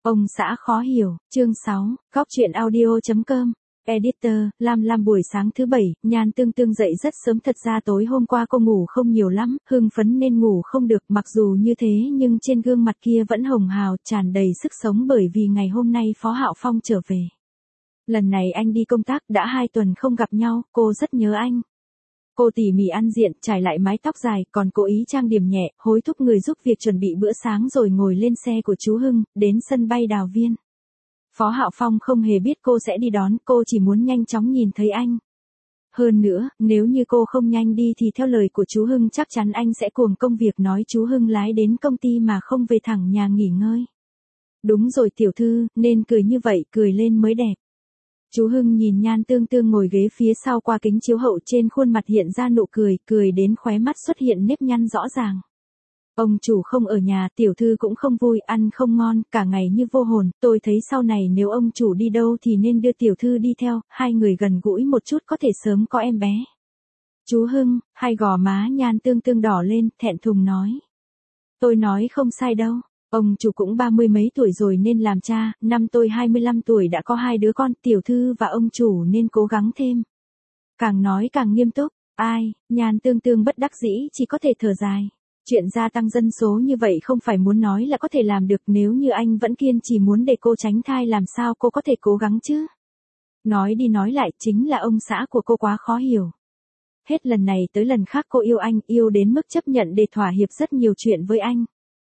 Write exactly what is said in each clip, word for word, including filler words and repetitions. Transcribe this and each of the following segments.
Ông xã khó hiểu, chương sáu, góc truyện audio chấm com. Editor, Lam Lam buổi sáng thứ bảy, Nhan Tương Tương dậy rất sớm, thật ra tối hôm qua cô ngủ không nhiều lắm, hưng phấn nên ngủ không được, mặc dù như thế nhưng trên gương mặt kia vẫn hồng hào, tràn đầy sức sống bởi vì ngày hôm nay Phó Hạo Phong trở về. Lần này anh đi công tác, đã hai tuần không gặp nhau, cô rất nhớ anh. Cô tỉ mỉ ăn diện, trải lại mái tóc dài, còn cố ý trang điểm nhẹ, hối thúc người giúp việc chuẩn bị bữa sáng rồi ngồi lên xe của chú Hưng, đến sân bay Đào Viên. Phó Hạo Phong không hề biết cô sẽ đi đón, cô chỉ muốn nhanh chóng nhìn thấy anh. Hơn nữa, nếu như cô không nhanh đi thì theo lời của chú Hưng chắc chắn anh sẽ cuồng công việc, nói chú Hưng lái đến công ty mà không về thẳng nhà nghỉ ngơi. Đúng rồi tiểu thư, nên cười như vậy, cười lên mới đẹp. Chú Hưng nhìn Nhan Tương Tương ngồi ghế phía sau qua kính chiếu hậu, trên khuôn mặt hiện ra nụ cười, cười đến khóe mắt xuất hiện nếp nhăn rõ ràng. Ông chủ không ở nhà, tiểu thư cũng không vui, ăn không ngon, cả ngày như vô hồn, tôi thấy sau này nếu ông chủ đi đâu thì nên đưa tiểu thư đi theo, hai người gần gũi một chút có thể sớm có em bé. Chú Hưng, hai gò má Nhan Tương Tương đỏ lên, thẹn thùng nói. Tôi nói không sai đâu. Ông chủ cũng ba mươi mấy tuổi rồi nên làm cha, năm tôi hai mươi lăm tuổi đã có hai đứa con, tiểu thư và ông chủ nên cố gắng thêm. Càng nói càng nghiêm túc, ai, Nhan Tương Tương bất đắc dĩ chỉ có thể thở dài. Chuyện gia tăng dân số như vậy không phải muốn nói là có thể làm được, nếu như anh vẫn kiên trì muốn để cô tránh thai làm sao cô có thể cố gắng chứ. Nói đi nói lại chính là ông xã của cô quá khó hiểu. Hết lần này tới lần khác cô yêu anh, yêu đến mức chấp nhận để thỏa hiệp rất nhiều chuyện với anh.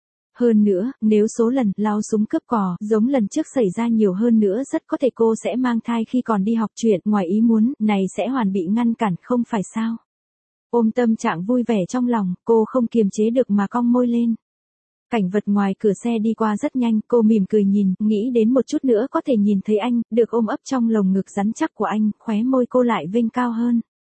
Hơn nữa, nếu số lần lao súng cướp cò giống lần trước xảy ra nhiều hơn nữa rất có thể cô sẽ mang thai khi còn đi học, chuyện ngoài ý muốn này sẽ hoàn bị ngăn cản không phải sao. Ôm tâm trạng vui vẻ trong lòng, cô không kiềm chế được mà cong môi lên. Cảnh vật ngoài cửa xe đi qua rất nhanh, cô mỉm cười nhìn, nghĩ đến một chút nữa có thể nhìn thấy anh, được ôm ấp trong lồng ngực rắn chắc của anh, khóe môi cô lại vênh cao hơn.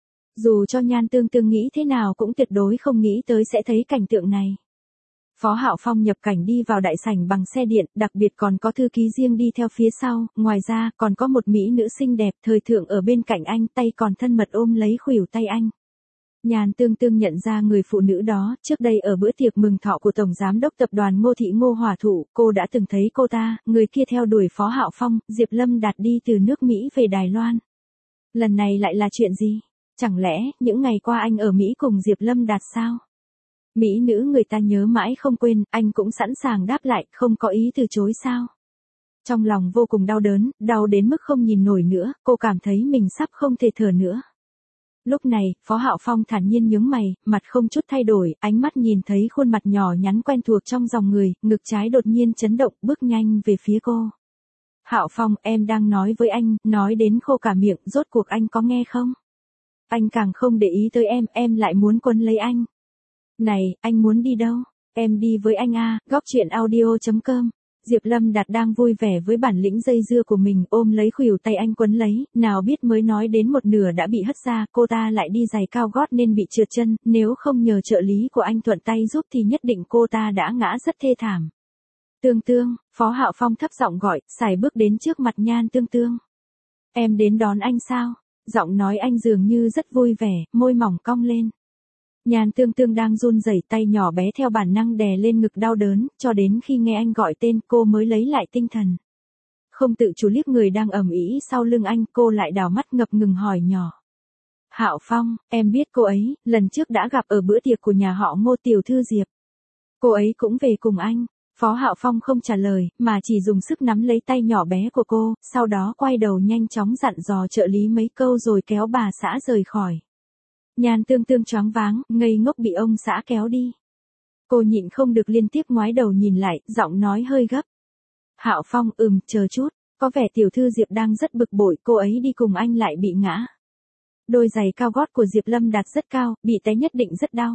Dù cho Nhan Tương Tương nghĩ thế nào cũng tuyệt đối không nghĩ tới sẽ thấy cảnh tượng này. Phó Hạo Phong nhập cảnh đi vào đại sảnh bằng xe điện, đặc biệt còn có thư ký riêng đi theo phía sau, ngoài ra còn có một mỹ nữ xinh đẹp thời thượng ở bên cạnh anh, tay còn thân mật ôm lấy khuỷu tay anh. Nhan Tương Tương nhận ra người phụ nữ đó, trước đây ở bữa tiệc mừng thọ của Tổng Giám đốc Tập đoàn Ngô Thị Ngô Hòa Thụ, cô đã từng thấy cô ta, người kia theo đuổi Phó Hạo Phong, Diệp Lâm Đạt đi từ nước Mỹ về Đài Loan. Lần này lại là chuyện gì? Chẳng lẽ, những ngày qua anh ở Mỹ cùng Diệp Lâm Đạt sao? Mỹ nữ người ta nhớ mãi không quên, anh cũng sẵn sàng đáp lại, không có ý từ chối sao? Trong lòng vô cùng đau đớn, đau đến mức không nhìn nổi nữa, cô cảm thấy mình sắp không thể thở nữa. Lúc này, Phó Hạo Phong thản nhiên nhướng mày, mặt không chút thay đổi, ánh mắt nhìn thấy khuôn mặt nhỏ nhắn quen thuộc trong dòng người, ngực trái đột nhiên chấn động, bước nhanh về phía cô. Hạo Phong, em đang nói với anh, nói đến khô cả miệng, rốt cuộc anh có nghe không? Anh càng không để ý tới em, em lại muốn quấn lấy anh. Này, anh muốn đi đâu? Em đi với anh à, góc truyện audio chấm com. Diệp Lâm Đạt đang vui vẻ với bản lĩnh dây dưa của mình, ôm lấy khuỷu tay anh quấn lấy, nào biết mới nói đến một nửa đã bị hất ra, cô ta lại đi giày cao gót nên bị trượt chân, nếu không nhờ trợ lý của anh thuận tay giúp thì nhất định cô ta đã ngã rất thê thảm. Tương Tương, Phó Hạo Phong thấp giọng gọi, sải bước đến trước mặt Nhan Tương Tương. Em đến đón anh sao? Giọng nói anh dường như rất vui vẻ, môi mỏng cong lên. Nhan Tương Tương đang run rẩy, tay nhỏ bé theo bản năng đè lên ngực đau đớn, cho đến khi nghe anh gọi tên cô mới lấy lại tinh thần. Không tự chủ liếc người đang ầm ĩ sau lưng anh, cô lại đảo mắt ngập ngừng hỏi nhỏ. Hạo Phong, em biết cô ấy, lần trước đã gặp ở bữa tiệc của nhà họ Ngô, tiểu thư Diệp. Cô ấy cũng về cùng anh. Phó Hạo Phong không trả lời, mà chỉ dùng sức nắm lấy tay nhỏ bé của cô, sau đó quay đầu nhanh chóng dặn dò trợ lý mấy câu rồi kéo bà xã rời khỏi. Nhan Tương Tương choáng váng, ngây ngốc bị ông xã kéo đi. Cô nhịn không được liên tiếp ngoái đầu nhìn lại, giọng nói hơi gấp. Hạo Phong, ừm, chờ chút, có vẻ tiểu thư Diệp đang rất bực bội, cô ấy đi cùng anh lại bị ngã. Đôi giày cao gót của Diệp Lâm Đạt rất cao, bị té nhất định rất đau.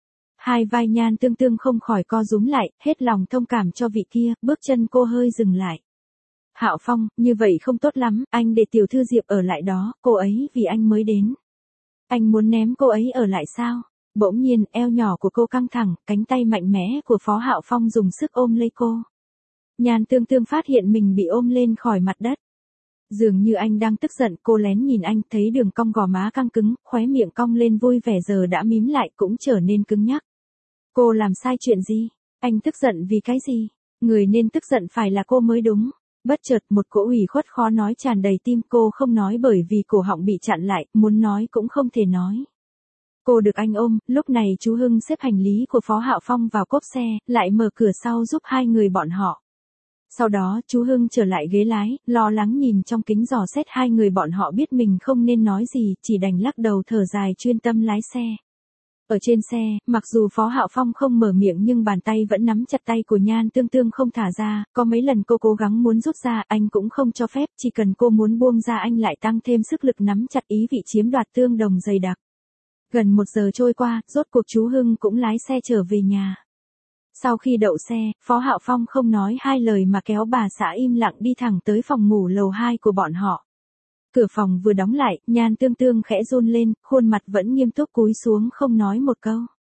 Hai vai Nhan Tương Tương không khỏi co rúm lại, hết lòng thông cảm cho vị kia, bước chân cô hơi dừng lại. Hạo Phong, như vậy không tốt lắm, anh để tiểu thư Diệp ở lại đó, cô ấy vì anh mới đến. Anh muốn ném cô ấy ở lại sao? Bỗng nhiên, eo nhỏ của cô căng thẳng, cánh tay mạnh mẽ của Phó Hạo Phong dùng sức ôm lấy cô. Nhan Tương Tương phát hiện mình bị ôm lên khỏi mặt đất. Dường như anh đang tức giận, cô lén nhìn anh, thấy đường cong gò má căng cứng, khóe miệng cong lên vui vẻ giờ đã mím lại cũng trở nên cứng nhắc. Cô làm sai chuyện gì? Anh tức giận vì cái gì? Người nên tức giận phải là cô mới đúng. Bất chợt một cỗ ủy khuất khó nói tràn đầy tim, cô không nói bởi vì cổ họng bị chặn lại, muốn nói cũng không thể nói. Cô được anh ôm, lúc này chú Hưng xếp hành lý của Phó Hạo Phong vào cốp xe, lại mở cửa sau giúp hai người bọn họ. Sau đó chú Hưng trở lại ghế lái, lo lắng nhìn trong kính dò xét hai người bọn họ, biết mình không nên nói gì, chỉ đành lắc đầu thở dài chuyên tâm lái xe. Ở trên xe, mặc dù Phó Hạo Phong không mở miệng nhưng bàn tay vẫn nắm chặt tay của Nhan Tương Tương không thả ra, có mấy lần cô cố gắng muốn rút ra, anh cũng không cho phép, chỉ cần cô muốn buông ra anh lại tăng thêm sức lực nắm chặt ý vị chiếm đoạt tương đồng dày đặc. Gần một giờ trôi qua, rốt cuộc chú Hưng cũng lái xe trở về nhà. Sau khi đậu xe, Phó Hạo Phong không nói hai lời mà kéo bà xã im lặng đi thẳng tới phòng ngủ lầu hai của bọn họ. Cửa phòng vừa đóng lại, Nhan Tương Tương khẽ run lên, khuôn mặt vẫn nghiêm túc cúi xuống không nói một câu.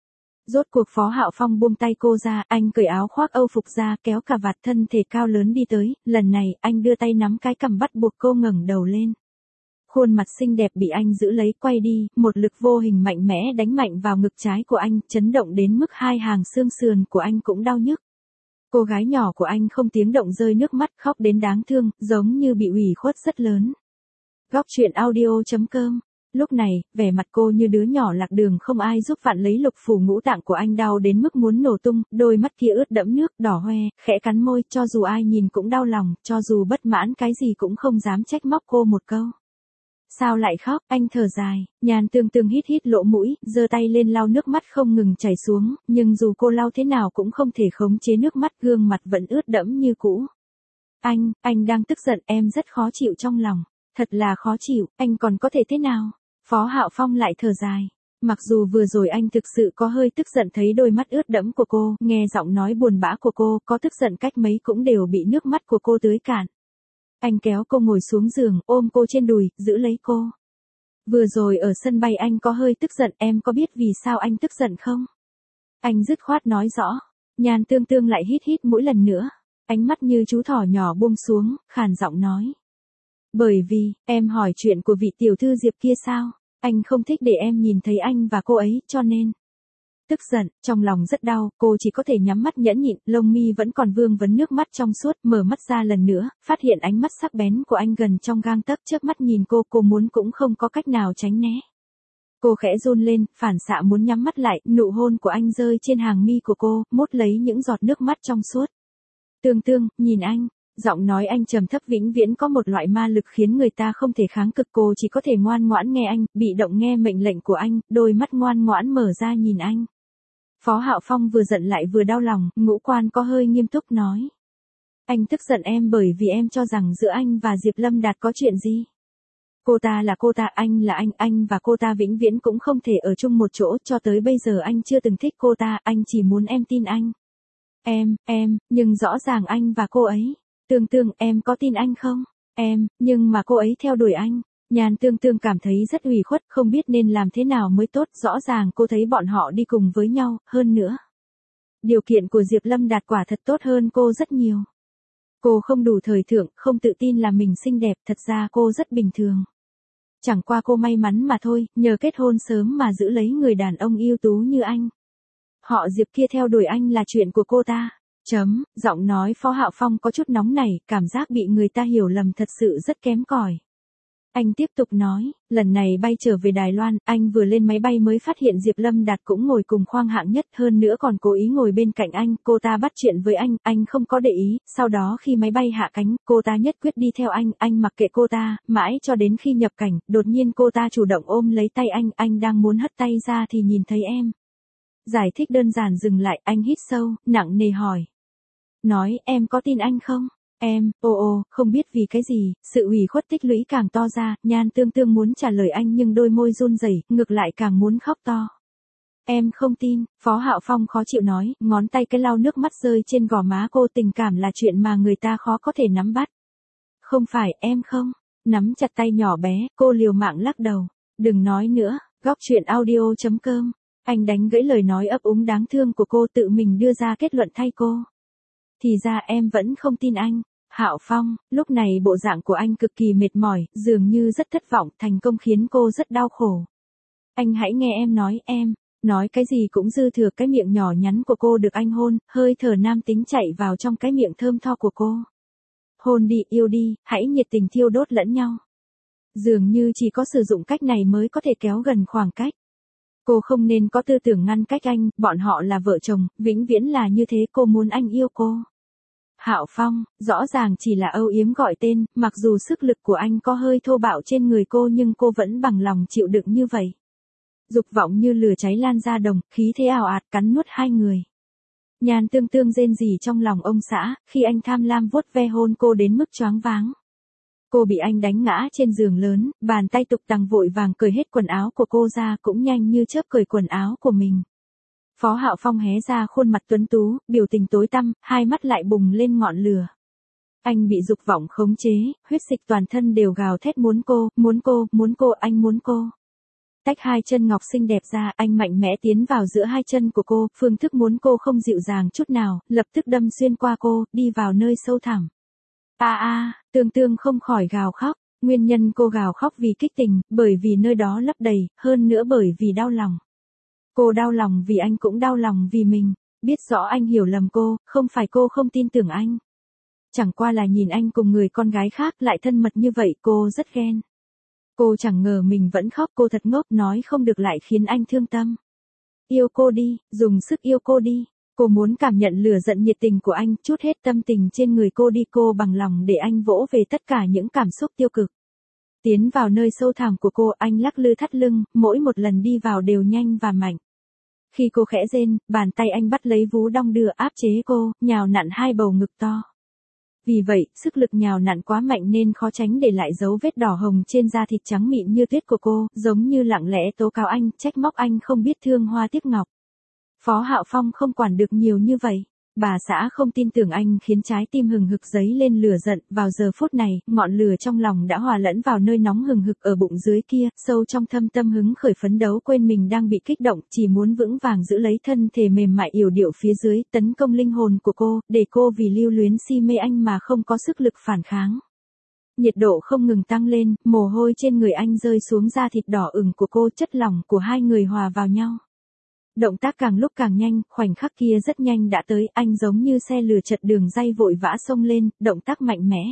Rốt cuộc Phó Hạo Phong buông tay cô ra, anh cởi áo khoác Âu phục ra, kéo cà vạt, thân thể cao lớn đi tới, lần này anh đưa tay nắm cái cằm bắt buộc cô ngẩng đầu lên. Khuôn mặt xinh đẹp bị anh giữ lấy, quay đi, một lực vô hình mạnh mẽ đánh mạnh vào ngực trái của anh, chấn động đến mức hai hàng xương sườn của anh cũng đau nhức. Cô gái nhỏ của anh không tiếng động rơi nước mắt, khóc đến đáng thương, giống như bị ủy khuất rất lớn. Góc truyện audio chấm com. Lúc này, vẻ mặt cô như đứa nhỏ lạc đường không ai giúp vặn lấy lục phủ ngũ tạng của anh, đau đến mức muốn nổ tung, đôi mắt kia ướt đẫm nước, đỏ hoe, khẽ cắn môi, cho dù ai nhìn cũng đau lòng, cho dù bất mãn cái gì cũng không dám trách móc cô một câu. Sao lại khóc, anh thở dài, Nhan Tương Tương hít hít lỗ mũi, giơ tay lên lau nước mắt không ngừng chảy xuống, nhưng dù cô lau thế nào cũng không thể khống chế nước mắt, gương mặt vẫn ướt đẫm như cũ. Anh, anh đang tức giận, em rất khó chịu trong lòng. Thật là khó chịu, anh còn có thể thế nào? Phó Hạo Phong lại thở dài. Mặc dù vừa rồi anh thực sự có hơi tức giận thấy đôi mắt ướt đẫm của cô, nghe giọng nói buồn bã của cô, có tức giận cách mấy cũng đều bị nước mắt của cô tưới cạn. Anh kéo cô ngồi xuống giường, ôm cô trên đùi, giữ lấy cô. Vừa rồi ở sân bay anh có hơi tức giận, em có biết vì sao anh tức giận không? Anh dứt khoát nói rõ. Nhan Tương Tương lại hít hít mũi lần nữa. Ánh mắt như chú thỏ nhỏ buông xuống, khàn giọng nói. Bởi vì, em hỏi chuyện của vị tiểu thư Diệp kia sao? Anh không thích để em nhìn thấy anh và cô ấy, cho nên. Tức giận, trong lòng rất đau, cô chỉ có thể nhắm mắt nhẫn nhịn, lông mi vẫn còn vương vấn nước mắt trong suốt, mở mắt ra lần nữa, phát hiện ánh mắt sắc bén của anh gần trong gang tấc trước mắt nhìn cô, cô muốn cũng không có cách nào tránh né. Cô khẽ run lên, phản xạ muốn nhắm mắt lại, nụ hôn của anh rơi trên hàng mi của cô, mốt lấy những giọt nước mắt trong suốt. Tương Tương, nhìn anh. Giọng nói anh trầm thấp vĩnh viễn có một loại ma lực khiến người ta không thể kháng cự, cô chỉ có thể ngoan ngoãn nghe anh, bị động nghe mệnh lệnh của anh, đôi mắt ngoan ngoãn mở ra nhìn anh. Phó Hạo Phong vừa giận lại vừa đau lòng, ngũ quan có hơi nghiêm túc nói. Anh tức giận em bởi vì em cho rằng giữa anh và Diệp Lâm Đạt có chuyện gì. Cô ta là cô ta, anh là anh, anh và cô ta vĩnh viễn cũng không thể ở chung một chỗ, cho tới bây giờ anh chưa từng thích cô ta, anh chỉ muốn em tin anh. Em, em, nhưng rõ ràng anh và cô ấy. Tương Tương, em có tin anh không? Em, nhưng mà cô ấy theo đuổi anh. Nhan Tương Tương cảm thấy rất ủy khuất, không biết nên làm thế nào mới tốt, rõ ràng cô thấy bọn họ đi cùng với nhau, hơn nữa. Điều kiện của Diệp Lâm Đạt quả thật tốt hơn cô rất nhiều. Cô không đủ thời thượng, không tự tin là mình xinh đẹp, thật ra cô rất bình thường. Chẳng qua cô may mắn mà thôi, nhờ kết hôn sớm mà giữ lấy người đàn ông ưu tú như anh. Họ Diệp kia theo đuổi anh là chuyện của cô ta. Chấm, giọng nói Phó Hạo Phong có chút nóng nảy, cảm giác bị người ta hiểu lầm thật sự rất kém cỏi. Anh tiếp tục nói, lần này bay trở về Đài Loan, anh vừa lên máy bay mới phát hiện Diệp Lâm Đạt cũng ngồi cùng khoang hạng nhất, hơn nữa còn cố ý ngồi bên cạnh anh, cô ta bắt chuyện với anh, anh không có để ý, sau đó khi máy bay hạ cánh, cô ta nhất quyết đi theo anh, anh mặc kệ cô ta, mãi cho đến khi nhập cảnh, đột nhiên cô ta chủ động ôm lấy tay anh, anh đang muốn hất tay ra thì nhìn thấy em. Giải thích đơn giản dừng lại, anh hít sâu, nặng nề hỏi. Nói, em có tin anh không? Em, ô ô, không biết vì cái gì, sự ủy khuất tích lũy càng to ra, Nhan Tương Tương muốn trả lời anh nhưng đôi môi run rẩy, ngược lại càng muốn khóc to. Em không tin, Phó Hạo Phong khó chịu nói, ngón tay cái lau nước mắt rơi trên gò má cô, tình cảm là chuyện mà người ta khó có thể nắm bắt. Không phải, em không, nắm chặt tay nhỏ bé, cô liều mạng lắc đầu. Đừng nói nữa, góc truyện audio chấm com. Anh đánh gãy lời nói ấp úng đáng thương của cô, tự mình đưa ra kết luận thay cô. Thì ra em vẫn không tin anh. Hạo Phong, lúc này bộ dạng của anh cực kỳ mệt mỏi, dường như rất thất vọng, thành công khiến cô rất đau khổ. Anh hãy nghe em nói, em, nói cái gì cũng dư thừa, cái miệng nhỏ nhắn của cô được anh hôn, hơi thở nam tính chạy vào trong cái miệng thơm tho của cô. Hôn đi, yêu đi, hãy nhiệt tình thiêu đốt lẫn nhau. Dường như chỉ có sử dụng cách này mới có thể kéo gần khoảng cách. Cô không nên có tư tưởng ngăn cách anh, bọn họ là vợ chồng, vĩnh viễn là như thế, cô muốn anh yêu cô. Hạo Phong, rõ ràng chỉ là âu yếm gọi tên, mặc dù sức lực của anh có hơi thô bạo trên người cô nhưng cô vẫn bằng lòng chịu đựng như vậy. Dục vọng như lửa cháy lan ra đồng, khí thế ào ạt cắn nuốt hai người. Nhan Tương Tương rên rỉ trong lòng ông xã, khi anh tham lam vuốt ve hôn cô đến mức choáng váng. Cô bị anh đánh ngã trên giường lớn, bàn tay tục tằng vội vàng cởi hết quần áo của cô ra, cũng nhanh như chớp cởi quần áo của mình. Phó Hạo Phong hé ra khuôn mặt tuấn tú, biểu tình tối tăm, hai mắt lại bùng lên ngọn lửa. Anh bị dục vọng khống chế, huyết dịch toàn thân đều gào thét muốn cô, muốn cô, muốn cô, anh muốn cô. Tách hai chân ngọc xinh đẹp ra, anh mạnh mẽ tiến vào giữa hai chân của cô, phương thức muốn cô không dịu dàng chút nào, lập tức đâm xuyên qua cô, đi vào nơi sâu thẳm. A a, Tương Tương không khỏi gào khóc, nguyên nhân cô gào khóc vì kích tình, bởi vì nơi đó lấp đầy, hơn nữa bởi vì đau lòng. Cô đau lòng vì anh cũng đau lòng vì mình, biết rõ anh hiểu lầm cô, không phải cô không tin tưởng anh. Chẳng qua là nhìn anh cùng người con gái khác lại thân mật như vậy, cô rất ghen. Cô chẳng ngờ mình vẫn khóc, cô thật ngốc, nói không được lại khiến anh thương tâm. Yêu cô đi, dùng sức yêu cô đi. Cô muốn cảm nhận lửa giận nhiệt tình của anh, trút hết tâm tình trên người cô đi, cô bằng lòng để anh vỗ về tất cả những cảm xúc tiêu cực. Tiến vào nơi sâu thẳm của cô, anh lắc lư thắt lưng, mỗi một lần đi vào đều nhanh và mạnh. Khi cô khẽ rên, bàn tay anh bắt lấy vú đong đưa áp chế cô, nhào nặn hai bầu ngực to. Vì vậy, sức lực nhào nặn quá mạnh nên khó tránh để lại dấu vết đỏ hồng trên da thịt trắng mịn như tuyết của cô, giống như lặng lẽ tố cáo anh, trách móc anh không biết thương hoa tiếc ngọc. Phó Hạo Phong không quản được nhiều như vậy. Bà xã không tin tưởng anh khiến trái tim hừng hực dấy lên lửa giận, vào giờ phút này, ngọn lửa trong lòng đã hòa lẫn vào nơi nóng hừng hực ở bụng dưới kia, sâu trong thâm tâm hứng khởi phấn đấu quên mình đang bị kích động, chỉ muốn vững vàng giữ lấy thân thể mềm mại yểu điệu phía dưới, tấn công linh hồn của cô, để cô vì lưu luyến si mê anh mà không có sức lực phản kháng. Nhiệt độ không ngừng tăng lên, mồ hôi trên người anh rơi xuống da thịt đỏ ửng của cô, chất lỏng của hai người hòa vào nhau. Động tác càng lúc càng nhanh, khoảnh khắc kia rất nhanh đã tới, anh giống như xe lửa chật đường ray vội vã xông lên, động tác mạnh mẽ.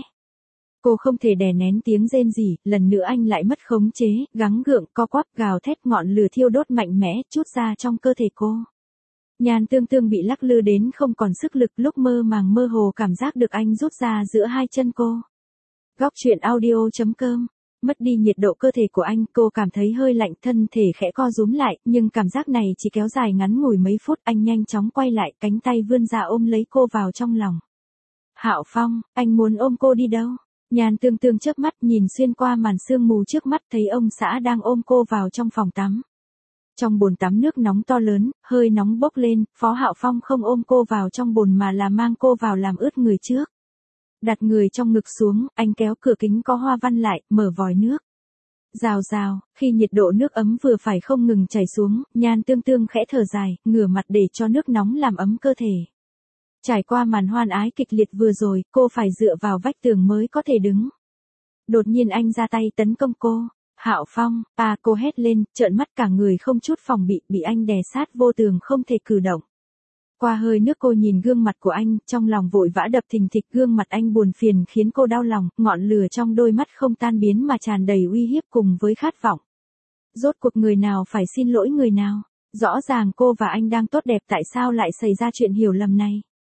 Cô không thể đè nén tiếng rên rỉ, lần nữa anh lại mất khống chế, gắng gượng, co quắp, gào thét, ngọn lửa thiêu đốt mạnh mẽ, trút ra trong cơ thể cô. Nhan Tương Tương bị lắc lư đến không còn sức lực, lúc mơ màng mơ hồ cảm giác được anh rút ra giữa hai chân cô. Góc truyện audio chấm com. Mất đi nhiệt độ cơ thể của anh, cô cảm thấy hơi lạnh, thân thể khẽ co rúm lại, nhưng cảm giác này chỉ kéo dài ngắn ngủi mấy phút, anh nhanh chóng quay lại, cánh tay vươn ra ôm lấy cô vào trong lòng. Hạo Phong, anh muốn ôm cô đi đâu? Nhan Tương Tương chớp mắt nhìn xuyên qua màn sương mù trước mắt, thấy ông xã đang ôm cô vào trong phòng tắm. Trong bồn tắm nước nóng to lớn, hơi nóng bốc lên, Phó Hạo Phong không ôm cô vào trong bồn mà là mang cô vào làm ướt người trước. Đặt người trong ngực xuống, anh kéo cửa kính có hoa văn lại, mở vòi nước. Rào rào, khi nhiệt độ nước ấm vừa phải không ngừng chảy xuống, Nhan Tương Tương khẽ thở dài, ngửa mặt để cho nước nóng làm ấm cơ thể. Trải qua màn hoan ái kịch liệt vừa rồi, cô phải dựa vào vách tường mới có thể đứng. Đột nhiên anh ra tay tấn công cô. Hạo Phong, à, cô hét lên, trợn mắt cả người không chút phòng bị, bị anh đè sát vô tường không thể cử động. Qua hơi nước cô nhìn gương mặt của anh, trong lòng vội vã đập thình thịch, gương mặt anh buồn phiền khiến cô đau lòng, ngọn lửa trong đôi mắt không tan biến mà tràn đầy uy hiếp cùng với khát vọng. Rốt cuộc người nào phải xin lỗi người nào? Rõ ràng cô và anh đang tốt đẹp, tại sao lại xảy ra chuyện hiểu lầm này?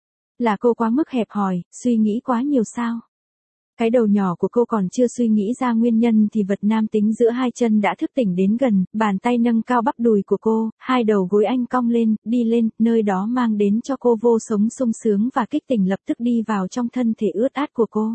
Là cô quá mức hẹp hòi, suy nghĩ quá nhiều sao? Cái đầu nhỏ của cô còn chưa suy nghĩ ra nguyên nhân thì vật nam tính giữa hai chân đã thức tỉnh đến gần, bàn tay nâng cao bắp đùi của cô, hai đầu gối anh cong lên, đi lên, nơi đó mang đến cho cô vô sống sung sướng và kích tỉnh lập tức đi vào trong thân thể ướt át của cô.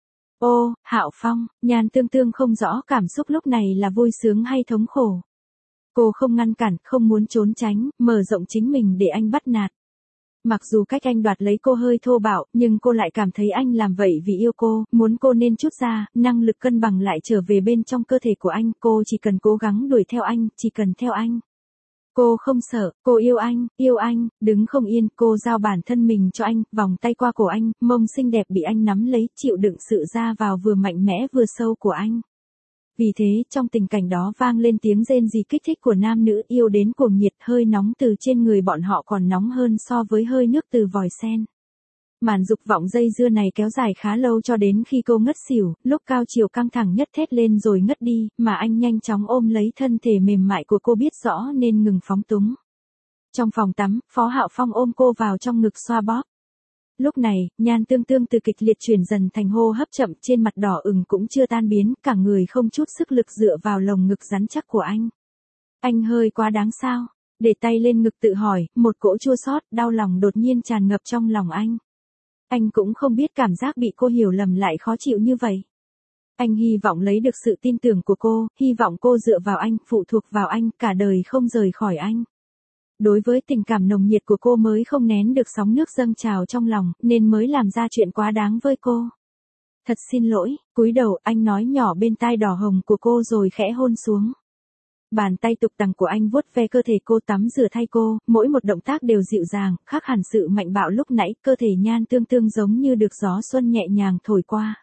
Ô, Hạo Phong, Nhan Tương Tương không rõ cảm xúc lúc này là vui sướng hay thống khổ. Cô không ngăn cản, không muốn trốn tránh, mở rộng chính mình để anh bắt nạt. Mặc dù cách anh đoạt lấy cô hơi thô bạo, nhưng cô lại cảm thấy anh làm vậy vì yêu cô, muốn cô nên trút ra, năng lực cân bằng lại trở về bên trong cơ thể của anh, cô chỉ cần cố gắng đuổi theo anh, chỉ cần theo anh. Cô không sợ, cô yêu anh, yêu anh, đứng không yên, cô giao bản thân mình cho anh, vòng tay qua cổ anh, mông xinh đẹp bị anh nắm lấy, chịu đựng sự ra vào vừa mạnh mẽ vừa sâu của anh. Vì thế, trong tình cảnh đó vang lên tiếng rên rỉ kích thích của nam nữ yêu đến cuồng nhiệt, hơi nóng từ trên người bọn họ còn nóng hơn so với hơi nước từ vòi sen. Màn dục vọng dây dưa này kéo dài khá lâu cho đến khi cô ngất xỉu, lúc cao chiều căng thẳng nhất thét lên rồi ngất đi, mà anh nhanh chóng ôm lấy thân thể mềm mại của cô biết rõ nên ngừng phóng túng. Trong phòng tắm, Phó Hạo Phong ôm cô vào trong ngực xoa bóp. Lúc này, Nhan Tương Tương từ kịch liệt chuyển dần thành hô hấp chậm, trên mặt đỏ ửng cũng chưa tan biến, cả người không chút sức lực dựa vào lồng ngực rắn chắc của anh. Anh hơi quá đáng sao? Để tay lên ngực tự hỏi, một cỗ chua xót, đau lòng đột nhiên tràn ngập trong lòng anh. Anh cũng không biết cảm giác bị cô hiểu lầm lại khó chịu như vậy. Anh hy vọng lấy được sự tin tưởng của cô, hy vọng cô dựa vào anh, phụ thuộc vào anh, cả đời không rời khỏi anh. Đối với tình cảm nồng nhiệt của cô mới không nén được sóng nước dâng trào trong lòng, nên mới làm ra chuyện quá đáng với cô. Thật xin lỗi, cúi đầu anh nói nhỏ bên tai đỏ hồng của cô rồi khẽ hôn xuống. Bàn tay tục tằng của anh vuốt ve cơ thể cô, tắm rửa thay cô, mỗi một động tác đều dịu dàng, khác hẳn sự mạnh bạo lúc nãy, cơ thể Nhan Tương Tương giống như được gió xuân nhẹ nhàng thổi qua.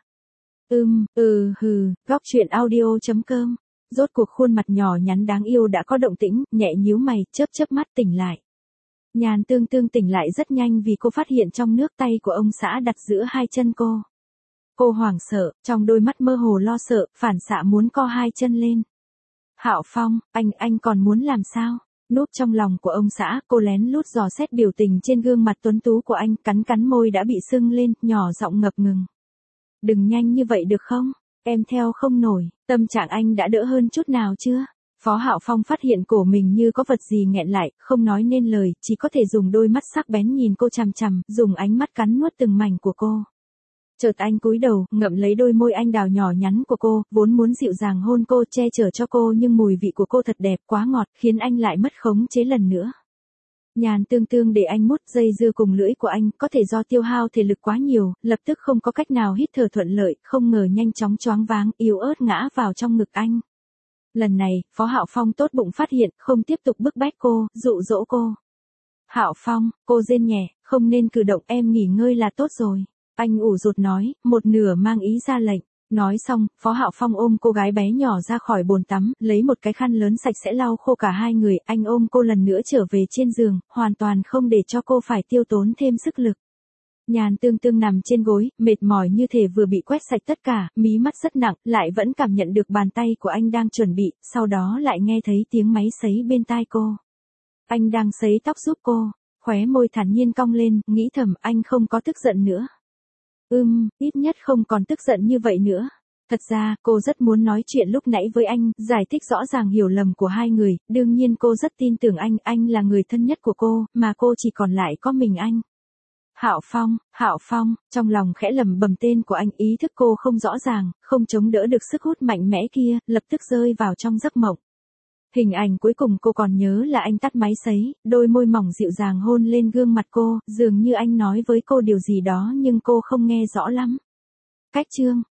Ừm, ừ, hừ, góc truyện audio chấm com. Rốt cuộc khuôn mặt nhỏ nhắn đáng yêu đã có động tĩnh, nhẹ nhíu mày, chớp chớp mắt tỉnh lại. Nhan Tương Tương tỉnh lại rất nhanh vì cô phát hiện trong nước tay của ông xã đặt giữa hai chân cô. Cô hoảng sợ, trong đôi mắt mơ hồ lo sợ, phản xạ muốn co hai chân lên. Hạo Phong, anh, anh còn muốn làm sao? Núp trong lòng của ông xã, cô lén lút dò xét biểu tình trên gương mặt tuấn tú của anh, cắn cắn môi đã bị sưng lên, nhỏ giọng ngập ngừng. Đừng nhanh như vậy được không? Em theo không nổi, tâm trạng anh đã đỡ hơn chút nào chưa? Phó Hạo Phong phát hiện cổ mình như có vật gì nghẹn lại, không nói nên lời, chỉ có thể dùng đôi mắt sắc bén nhìn cô chằm chằm, dùng ánh mắt cắn nuốt từng mảnh của cô. Chợt anh cúi đầu, ngậm lấy đôi môi anh đào nhỏ nhắn của cô, vốn muốn dịu dàng hôn cô, che chở cho cô nhưng mùi vị của cô thật đẹp, quá ngọt, khiến anh lại mất khống chế lần nữa. Nhan Tương Tương để anh mút dây dưa cùng lưỡi của anh, có thể do tiêu hao thể lực quá nhiều, lập tức không có cách nào hít thở thuận lợi, không ngờ nhanh chóng choáng váng, yếu ớt ngã vào trong ngực anh. Lần này, Phó Hạo Phong tốt bụng phát hiện, không tiếp tục bức bách cô, dụ dỗ cô. Hạo Phong, cô rên nhẹ, không nên cử động, em nghỉ ngơi là tốt rồi. Anh ủ rột nói, một nửa mang ý ra lệnh. Nói xong, Phó Hạo Phong ôm cô gái bé nhỏ ra khỏi bồn tắm, lấy một cái khăn lớn sạch sẽ lau khô cả hai người, anh ôm cô lần nữa trở về trên giường, hoàn toàn không để cho cô phải tiêu tốn thêm sức lực. Nhan Tương Tương nằm trên gối, mệt mỏi như thể vừa bị quét sạch tất cả, mí mắt rất nặng, lại vẫn cảm nhận được bàn tay của anh đang chuẩn bị, sau đó lại nghe thấy tiếng máy sấy bên tai cô. Anh đang sấy tóc giúp cô, khóe môi thản nhiên cong lên, nghĩ thầm anh không có tức giận nữa. Ừm, ít nhất không còn tức giận như vậy nữa. Thật ra, cô rất muốn nói chuyện lúc nãy với anh, giải thích rõ ràng hiểu lầm của hai người, đương nhiên cô rất tin tưởng anh, anh là người thân nhất của cô, mà cô chỉ còn lại có mình anh. Hạo Phong, Hạo Phong, trong lòng khẽ lẩm bẩm tên của anh, ý thức cô không rõ ràng, không chống đỡ được sức hút mạnh mẽ kia, lập tức rơi vào trong giấc mộng. Hình ảnh cuối cùng cô còn nhớ là anh tắt máy sấy, đôi môi mỏng dịu dàng hôn lên gương mặt cô, dường như anh nói với cô điều gì đó nhưng cô không nghe rõ lắm. Cách chương